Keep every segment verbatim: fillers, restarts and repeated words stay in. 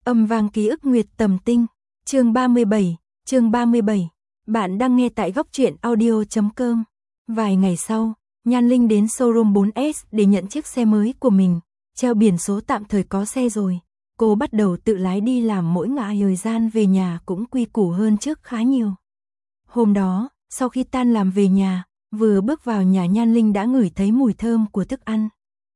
Âm vang ký ức Nguyệt Tầm Tinh, chương ba mươi bảy, chương ba mươi bảy. Bạn đang nghe tại góc truyện audio chấm com. Vài ngày sau, Nhan Linh đến showroom bốn S để nhận chiếc xe mới của mình, treo biển số tạm thời có xe rồi. Cô bắt đầu tự lái đi làm, mỗi ngày thời gian về nhà cũng quy củ hơn trước khá nhiều. Hôm đó, sau khi tan làm về nhà, vừa bước vào nhà Nhan Linh đã ngửi thấy mùi thơm của thức ăn.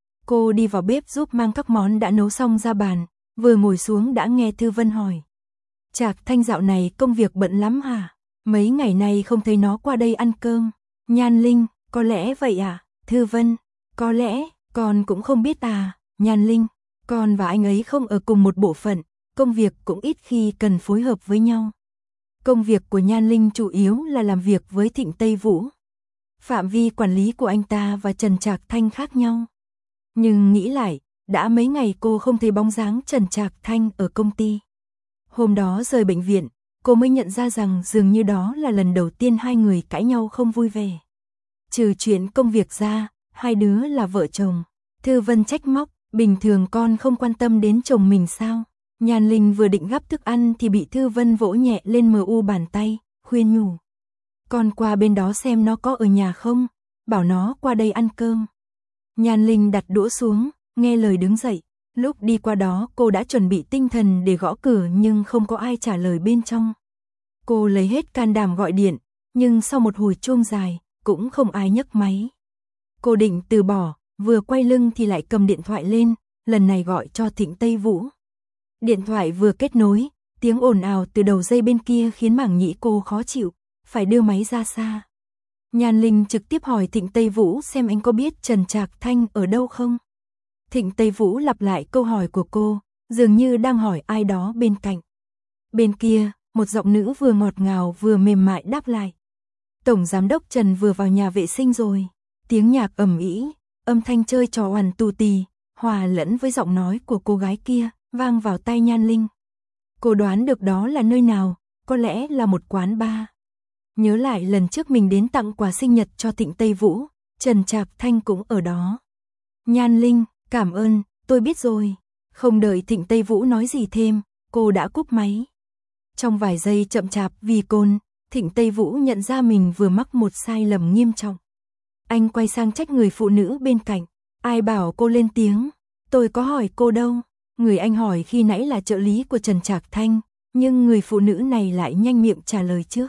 Cô đi vào bếp giúp mang các món đã nấu xong ra bàn, vừa ngồi xuống đã nghe Thư Vân hỏi. Trạc Thanh dạo này công việc bận lắm hả? Mấy ngày nay không thấy nó qua đây ăn cơm. Nhan Linh, có lẽ vậy à? Thư Vân, có lẽ, con cũng không biết à. Nhan Linh, con và anh ấy không ở cùng một bộ phận, công việc cũng ít khi cần phối hợp với nhau. Công việc của Nhan Linh chủ yếu là làm việc với Thịnh Tây Vũ. Phạm vi quản lý của anh ta và Trần Trạc Thanh khác nhau. Nhưng nghĩ lại, đã mấy ngày cô không thấy bóng dáng Trần Trạc Thanh ở công ty. Hôm đó rời bệnh viện, cô mới nhận ra rằng dường như đó là lần đầu tiên hai người cãi nhau không vui vẻ. Trừ chuyện công việc ra, hai đứa là vợ chồng. Thư Vân trách móc, bình thường con không quan tâm đến chồng mình sao? Nhan Linh vừa định gắp thức ăn thì bị Thư Vân vỗ nhẹ lên mờ u bàn tay, khuyên nhủ. Con qua bên đó xem nó có ở nhà không, bảo nó qua đây ăn cơm. Nhan Linh đặt đũa xuống, nghe lời đứng dậy. Lúc đi qua đó cô đã chuẩn bị tinh thần để gõ cửa nhưng không có ai trả lời bên trong. Cô lấy hết can đảm gọi điện, nhưng sau một hồi chuông dài, cũng không ai nhấc máy. Cô định từ bỏ, vừa quay lưng thì lại cầm điện thoại lên, lần này gọi cho Thịnh Tây Vũ. Điện thoại vừa kết nối, tiếng ồn ào từ đầu dây bên kia khiến mảng nhĩ cô khó chịu, phải đưa máy ra xa. Nhan Linh trực tiếp hỏi Thịnh Tây Vũ xem anh có biết Trần Trạc Thanh ở đâu không. Thịnh Tây Vũ lặp lại câu hỏi của cô, dường như đang hỏi ai đó bên cạnh. Bên kia, một giọng nữ vừa ngọt ngào vừa mềm mại đáp lại. Tổng giám đốc Trần vừa vào nhà vệ sinh rồi. Tiếng nhạc ầm ĩ, âm thanh chơi trò oằn tù tì, hòa lẫn với giọng nói của cô gái kia, vang vào tai Nhan Linh. Cô đoán được đó là nơi nào, có lẽ là một quán bar. Nhớ lại lần trước mình đến tặng quà sinh nhật cho Thịnh Tây Vũ, Trần Trạc Thanh cũng ở đó. Nhan Linh, cảm ơn, tôi biết rồi. Không đợi Thịnh Tây Vũ nói gì thêm, cô đã cúp máy. Trong vài giây chậm chạp vì cồn, Thịnh Tây Vũ nhận ra mình vừa mắc một sai lầm nghiêm trọng. Anh quay sang trách người phụ nữ bên cạnh. Ai bảo cô lên tiếng? Tôi có hỏi cô đâu. Người anh hỏi khi nãy là trợ lý của Trần Trạc Thanh, nhưng người phụ nữ này lại nhanh miệng trả lời trước.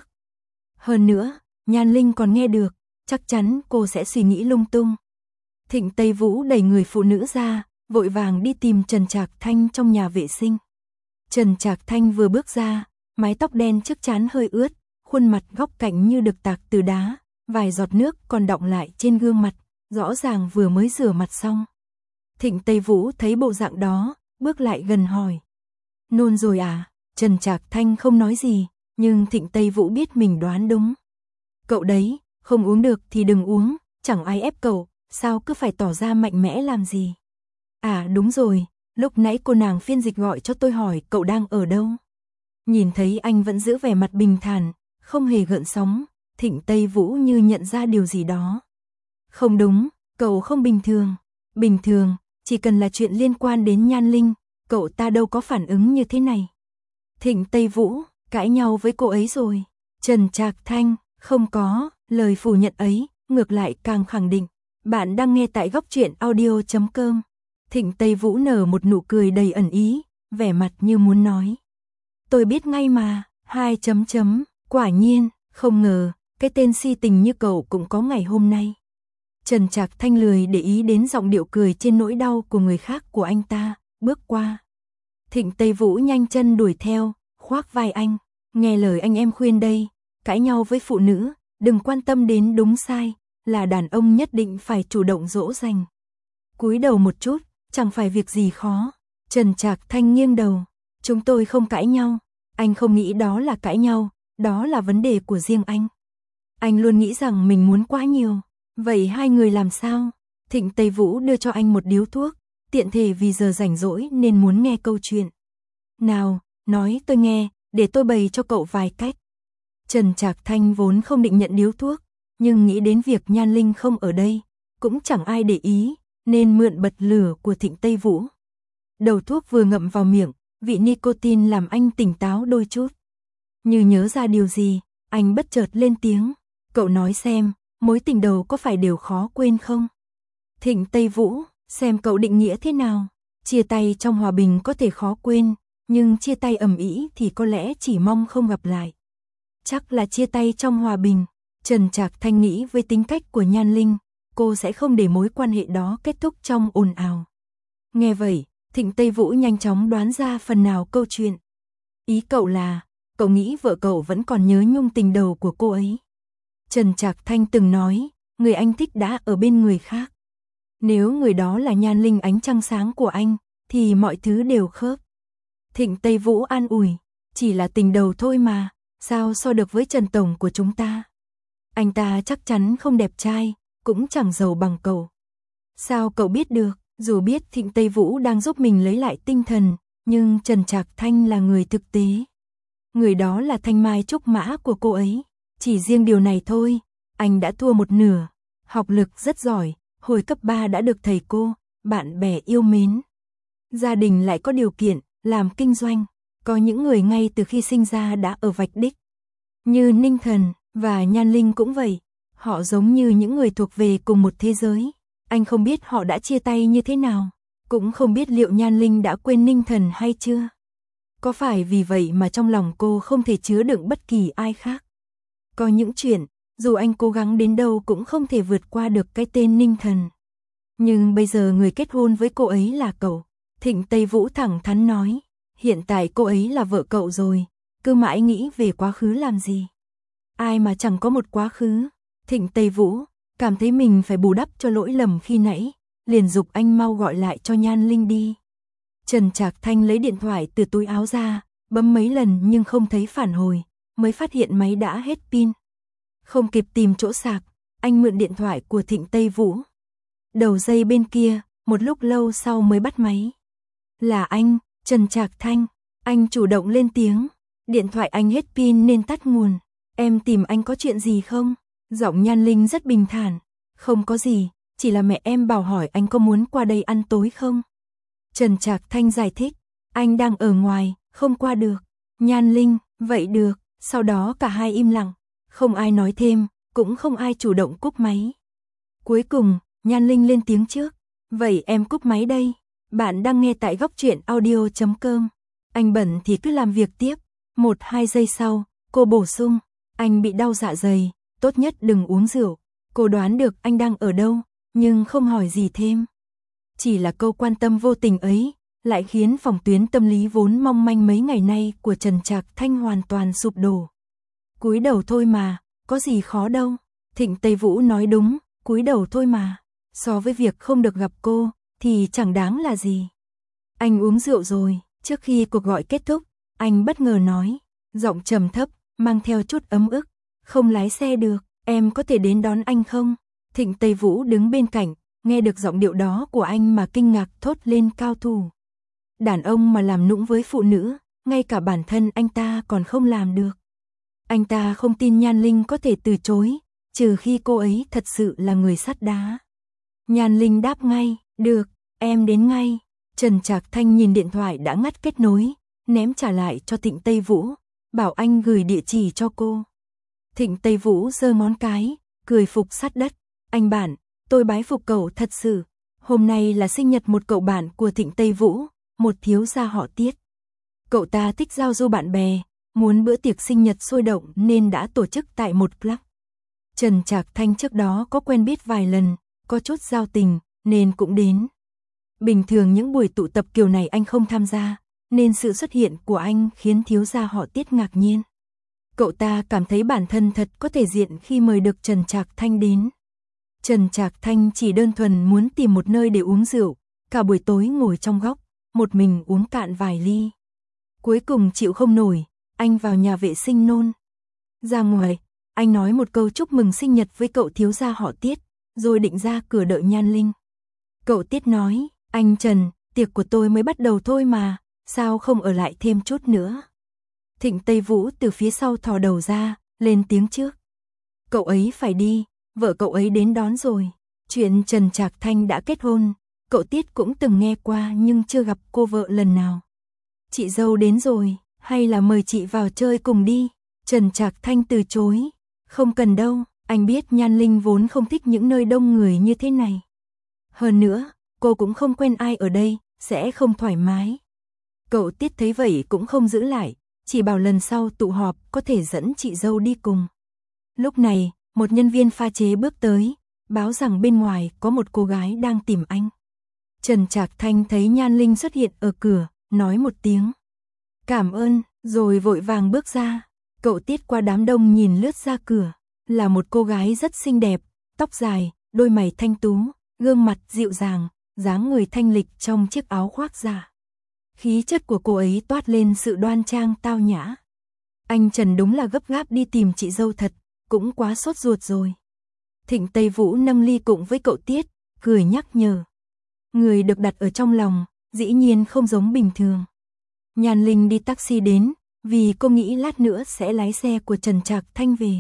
Hơn nữa, Nhan Linh còn nghe được, chắc chắn cô sẽ suy nghĩ lung tung. Thịnh Tây Vũ đẩy người phụ nữ ra, vội vàng đi tìm Trần Trạc Thanh trong nhà vệ sinh. Trần Trạc Thanh vừa bước ra, mái tóc đen trước trán hơi ướt, khuôn mặt góc cạnh như được tạc từ đá, vài giọt nước còn đọng lại trên gương mặt, rõ ràng vừa mới rửa mặt xong. Thịnh Tây Vũ thấy bộ dạng đó, bước lại gần hỏi. Nôn rồi à? Trần Trạc Thanh không nói gì, nhưng Thịnh Tây Vũ biết mình đoán đúng. Cậu đấy, không uống được thì đừng uống, chẳng ai ép cậu. Sao cứ phải tỏ ra mạnh mẽ làm gì? À đúng rồi, lúc nãy cô nàng phiên dịch gọi cho tôi hỏi cậu đang ở đâu. Nhìn thấy anh vẫn giữ vẻ mặt bình thản, không hề gợn sóng, Thịnh Tây Vũ như nhận ra điều gì đó. Không đúng, cậu không bình thường. Bình thường, chỉ cần là chuyện liên quan đến Nhan Linh, cậu ta đâu có phản ứng như thế này. Thịnh Tây Vũ, cãi nhau với cô ấy rồi. Trần Trạc Thanh, không có, lời phủ nhận ấy, ngược lại càng khẳng định. Bạn đang nghe tại góc truyện audio chấm com. Thịnh Tây Vũ nở một nụ cười đầy ẩn ý, vẻ mặt như muốn nói. Tôi biết ngay mà, hai chấm chấm, quả nhiên, không ngờ, cái tên si tình như cậu cũng có ngày hôm nay. Trần Trạc Thanh lười để ý đến giọng điệu cười trên nỗi đau của người khác của anh ta, bước qua. Thịnh Tây Vũ nhanh chân đuổi theo, khoác vai anh, nghe lời anh em khuyên đây, cãi nhau với phụ nữ, đừng quan tâm đến đúng sai. Là đàn ông nhất định phải chủ động dỗ dành. Cúi đầu một chút, chẳng phải việc gì khó. Trần Trạc Thanh nghiêng đầu. Chúng tôi không cãi nhau. Anh không nghĩ đó là cãi nhau, đó là vấn đề của riêng anh. Anh luôn nghĩ rằng mình muốn quá nhiều. Vậy hai người làm sao? Thịnh Tây Vũ đưa cho anh một điếu thuốc, tiện thể vì giờ rảnh rỗi nên muốn nghe câu chuyện. Nào, nói tôi nghe, để tôi bày cho cậu vài cách. Trần Trạc Thanh vốn không định nhận điếu thuốc, nhưng nghĩ đến việc Nhan Linh không ở đây, cũng chẳng ai để ý, nên mượn bật lửa của Thịnh Tây Vũ. Đầu thuốc vừa ngậm vào miệng, vị nicotine làm anh tỉnh táo đôi chút. Như nhớ ra điều gì, anh bất chợt lên tiếng, cậu nói xem, mối tình đầu có phải đều khó quên không? Thịnh Tây Vũ, xem cậu định nghĩa thế nào? Chia tay trong hòa bình có thể khó quên, nhưng chia tay ầm ĩ thì có lẽ chỉ mong không gặp lại. Chắc là chia tay trong hòa bình. Trần Trạc Thanh nghĩ với tính cách của Nhan Linh, cô sẽ không để mối quan hệ đó kết thúc trong ồn ào. Nghe vậy, Thịnh Tây Vũ nhanh chóng đoán ra phần nào câu chuyện. Ý cậu là, cậu nghĩ vợ cậu vẫn còn nhớ nhung tình đầu của cô ấy. Trần Trạc Thanh từng nói, người anh thích đã ở bên người khác. Nếu người đó là Nhan Linh ánh trăng sáng của anh, thì mọi thứ đều khớp. Thịnh Tây Vũ an ủi, chỉ là tình đầu thôi mà, sao so được với Trần Tổng của chúng ta. Anh ta chắc chắn không đẹp trai, cũng chẳng giàu bằng cậu. Sao cậu biết được? Dù biết Thịnh Tây Vũ đang giúp mình lấy lại tinh thần, nhưng Trần Trạc Thanh là người thực tế. Người đó là thanh mai trúc mã của cô ấy. Chỉ riêng điều này thôi, anh đã thua một nửa. Học lực rất giỏi, hồi cấp ba đã được thầy cô, bạn bè yêu mến. Gia đình lại có điều kiện, làm kinh doanh. Có những người ngay từ khi sinh ra đã ở vạch đích. Như Ninh Thần và Nhan Linh cũng vậy. Họ giống như những người thuộc về cùng một thế giới. Anh không biết họ đã chia tay như thế nào. Cũng không biết liệu Nhan Linh đã quên Ninh Thần hay chưa. Có phải vì vậy mà trong lòng cô không thể chứa đựng bất kỳ ai khác. Có những chuyện, dù anh cố gắng đến đâu cũng không thể vượt qua được cái tên Ninh Thần. Nhưng bây giờ người kết hôn với cô ấy là cậu. Thịnh Tây Vũ thẳng thắn nói. Hiện tại cô ấy là vợ cậu rồi. Cứ mãi nghĩ về quá khứ làm gì. Ai mà chẳng có một quá khứ. Thịnh Tây Vũ cảm thấy mình phải bù đắp cho lỗi lầm khi nãy. Liền giục anh mau gọi lại cho Nhan Linh đi. Trần Trạc Thanh lấy điện thoại từ túi áo ra. Bấm mấy lần nhưng không thấy phản hồi. Mới phát hiện máy đã hết pin. Không kịp tìm chỗ sạc, anh mượn điện thoại của Thịnh Tây Vũ. Đầu dây bên kia, một lúc lâu sau mới bắt máy. Là anh, Trần Trạc Thanh. Anh chủ động lên tiếng. Điện thoại anh hết pin nên tắt nguồn. Em tìm anh có chuyện gì không? Giọng Nhan Linh rất bình thản. Không có gì, chỉ là mẹ em bảo hỏi anh có muốn qua đây ăn tối không? Trần Trạc Thanh giải thích. Anh đang ở ngoài, không qua được. Nhan Linh, vậy được. Sau đó cả hai im lặng. Không ai nói thêm, cũng không ai chủ động cúp máy. Cuối cùng, Nhan Linh lên tiếng trước. Vậy em cúp máy đây. Bạn đang nghe tại góc truyện audio chấm com. Anh bận thì cứ làm việc tiếp. Một hai giây sau, cô bổ sung. Anh bị đau dạ dày, tốt nhất đừng uống rượu. Cô đoán được anh đang ở đâu, nhưng không hỏi gì thêm. Chỉ là câu quan tâm vô tình ấy, lại khiến phòng tuyến tâm lý vốn mong manh mấy ngày nay của Trần Trạc Thanh hoàn toàn sụp đổ. Cúi đầu thôi mà, có gì khó đâu. Thịnh Tây Vũ nói đúng, cúi đầu thôi mà. So với việc không được gặp cô, thì chẳng đáng là gì. Anh uống rượu rồi. Trước khi cuộc gọi kết thúc, anh bất ngờ nói, giọng trầm thấp, mang theo chút ấm ức. Không lái xe được, em có thể đến đón anh không? Thịnh Tây Vũ đứng bên cạnh, nghe được giọng điệu đó của anh mà kinh ngạc thốt lên cao thủ. Đàn ông mà làm nũng với phụ nữ, ngay cả bản thân anh ta còn không làm được. Anh ta không tin Nhan Linh có thể từ chối, trừ khi cô ấy thật sự là người sắt đá. Nhan Linh đáp ngay, được, em đến ngay. Trần Trạc Thanh nhìn điện thoại đã ngắt kết nối, ném trả lại cho Thịnh Tây Vũ, bảo anh gửi địa chỉ cho cô. Thịnh Tây Vũ giơ ngón cái, cười phục sát đất. Anh bạn, tôi bái phục cậu thật sự. Hôm nay là sinh nhật một cậu bạn của Thịnh Tây Vũ, một thiếu gia họ Tiết. Cậu ta thích giao du bạn bè, muốn bữa tiệc sinh nhật sôi động nên đã tổ chức tại một club. Trần Trạc Thanh trước đó có quen biết vài lần, có chút giao tình, nên cũng đến. Bình thường những buổi tụ tập kiểu này anh không tham gia, nên sự xuất hiện của anh khiến thiếu gia họ Tiết ngạc nhiên. Cậu ta cảm thấy bản thân thật có thể diện khi mời được Trần Trạc Thanh đến. Trần Trạc Thanh chỉ đơn thuần muốn tìm một nơi để uống rượu, cả buổi tối ngồi trong góc, một mình uống cạn vài ly. Cuối cùng chịu không nổi, anh vào nhà vệ sinh nôn. Ra ngoài, anh nói một câu chúc mừng sinh nhật với cậu thiếu gia họ Tiết, rồi định ra cửa đợi Nhan Linh. Cậu Tiết nói, anh Trần, tiệc của tôi mới bắt đầu thôi mà, sao không ở lại thêm chút nữa. Thịnh Tây Vũ từ phía sau thò đầu ra, lên tiếng trước. Cậu ấy phải đi, vợ cậu ấy đến đón rồi. Chuyện Trần Trạc Thanh đã kết hôn, cậu Tiết cũng từng nghe qua nhưng chưa gặp cô vợ lần nào. chị dâu đến rồi, hay là mời chị vào chơi cùng đi? Trần Trạc Thanh từ chối, không cần đâu, anh biết Nhan Linh vốn không thích những nơi đông người như thế này. Hơn nữa, cô cũng không quen ai ở đây, sẽ không thoải mái. Cậu Tiết thấy vậy cũng không giữ lại, chỉ bảo lần sau tụ họp có thể dẫn chị dâu đi cùng. Lúc này, một nhân viên pha chế bước tới, báo rằng bên ngoài có một cô gái đang tìm anh. Trần Trạc Thanh thấy Nhan Linh xuất hiện ở cửa, nói một tiếng cảm ơn, rồi vội vàng bước ra. Cậu Tiết qua đám đông nhìn lướt ra cửa, là một cô gái rất xinh đẹp, tóc dài, đôi mày thanh tú, gương mặt dịu dàng, dáng người thanh lịch trong chiếc áo khoác giả. Khí chất của cô ấy toát lên sự đoan trang tao nhã. Anh Trần đúng là gấp gáp đi tìm chị dâu thật, cũng quá sốt ruột rồi. Thịnh Tây Vũ nâng ly cùng với cậu Tiết, cười nhắc nhở. Người được đặt ở trong lòng, dĩ nhiên không giống bình thường. Nhan Linh đi taxi đến, vì cô nghĩ lát nữa sẽ lái xe của Trần Trạc Thanh về.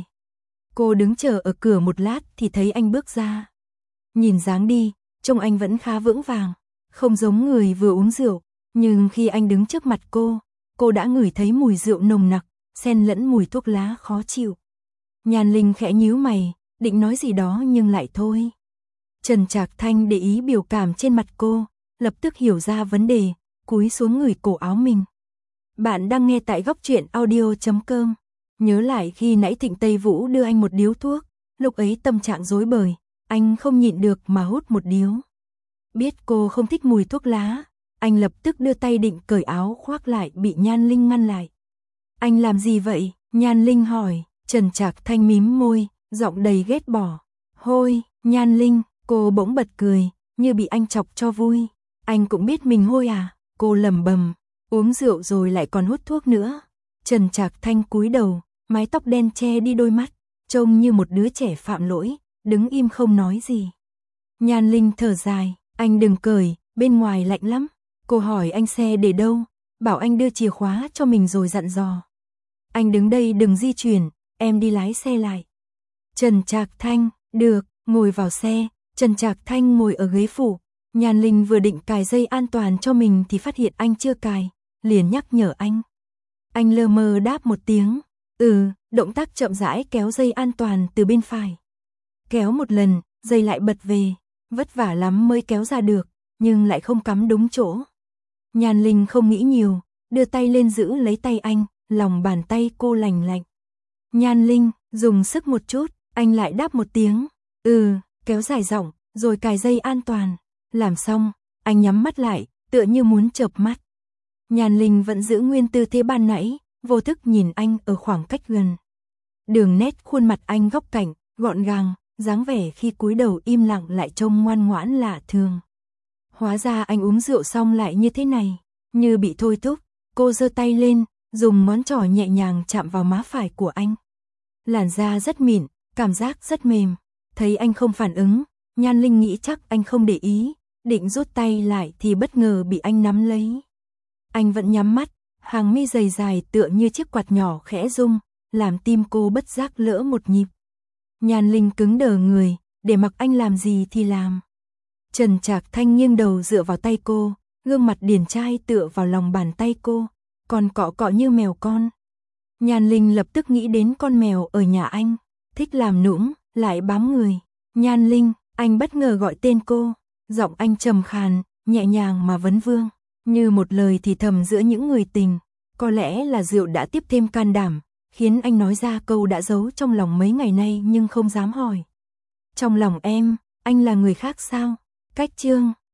Cô đứng chờ ở cửa một lát thì thấy anh bước ra. Nhìn dáng đi, trông anh vẫn khá vững vàng, không giống người vừa uống rượu, nhưng khi anh đứng trước mặt cô, cô đã ngửi thấy mùi rượu nồng nặc, xen lẫn mùi thuốc lá khó chịu. Nhan Linh khẽ nhíu mày, định nói gì đó nhưng lại thôi. Trần Trạc Thanh để ý biểu cảm trên mặt cô, lập tức hiểu ra vấn đề, cúi xuống ngửi cổ áo mình. Bạn đang nghe tại góc truyện audio chấm com. Nhớ lại khi nãy Thịnh Tây Vũ đưa anh một điếu thuốc, lúc ấy tâm trạng rối bời, anh không nhịn được mà hút một điếu. Biết cô không thích mùi thuốc lá, anh lập tức đưa tay định cởi áo khoác lại bị Nhan Linh ngăn lại. Anh làm gì vậy? Nhan Linh hỏi. Trần Trạc Thanh mím môi, giọng đầy ghét bỏ. Hôi, Nhan Linh, cô bỗng bật cười, như bị anh chọc cho vui. Anh cũng biết mình hôi à? Cô lẩm bẩm, uống rượu rồi lại còn hút thuốc nữa. Trần Trạc Thanh cúi đầu, mái tóc đen che đi đôi mắt, trông như một đứa trẻ phạm lỗi, đứng im không nói gì. Nhan Linh thở dài, anh đừng cởi, bên ngoài lạnh lắm. Cô hỏi anh xe để đâu, bảo anh đưa chìa khóa cho mình rồi dặn dò. Anh đứng đây đừng di chuyển, em đi lái xe lại. Trần Trạc Thanh, được, ngồi vào xe. Trần Trạc Thanh ngồi ở ghế phụ. Nhan Linh vừa định cài dây an toàn cho mình thì phát hiện anh chưa cài, liền nhắc nhở anh. Anh lơ mơ đáp một tiếng, ừ, động tác chậm rãi kéo dây an toàn từ bên phải. Kéo một lần, dây lại bật về, vất vả lắm mới kéo ra được, nhưng lại không cắm đúng chỗ. Nhan Linh không nghĩ nhiều, đưa tay lên giữ lấy tay anh, lòng bàn tay cô lành lạnh. Nhan Linh, dùng sức một chút, anh lại đáp một tiếng, ừ, kéo dài giọng, rồi cài dây an toàn. Làm xong, anh nhắm mắt lại, tựa như muốn chợp mắt. Nhan Linh vẫn giữ nguyên tư thế ban nãy, vô thức nhìn anh ở khoảng cách gần. Đường nét khuôn mặt anh góc cạnh, gọn gàng, dáng vẻ khi cúi đầu im lặng lại trông ngoan ngoãn lạ thường. Hóa ra anh uống rượu xong lại như thế này, như bị thôi thúc. Cô giơ tay lên, dùng ngón trỏ nhẹ nhàng chạm vào má phải của anh. Làn da rất mịn, cảm giác rất mềm. Thấy anh không phản ứng, Nhan Linh nghĩ chắc anh không để ý, định rút tay lại thì bất ngờ bị anh nắm lấy. Anh vẫn nhắm mắt, hàng mi dày dài tựa như chiếc quạt nhỏ khẽ rung, làm tim cô bất giác lỡ một nhịp. Nhan Linh cứng đờ người, để mặc anh làm gì thì làm. Trần Trạc Thanh nghiêng đầu dựa vào tay cô, gương mặt điển trai tựa vào lòng bàn tay cô, còn cọ cọ như mèo con. Nhan Linh lập tức nghĩ đến con mèo ở nhà anh, thích làm nũng, lại bám người. Nhan Linh, anh bất ngờ gọi tên cô, giọng anh trầm khàn, nhẹ nhàng mà vấn vương, như một lời thì thầm giữa những người tình. Có lẽ là rượu đã tiếp thêm can đảm, khiến anh nói ra câu đã giấu trong lòng mấy ngày nay nhưng không dám hỏi. Trong lòng em, anh là người khác sao? Cách chương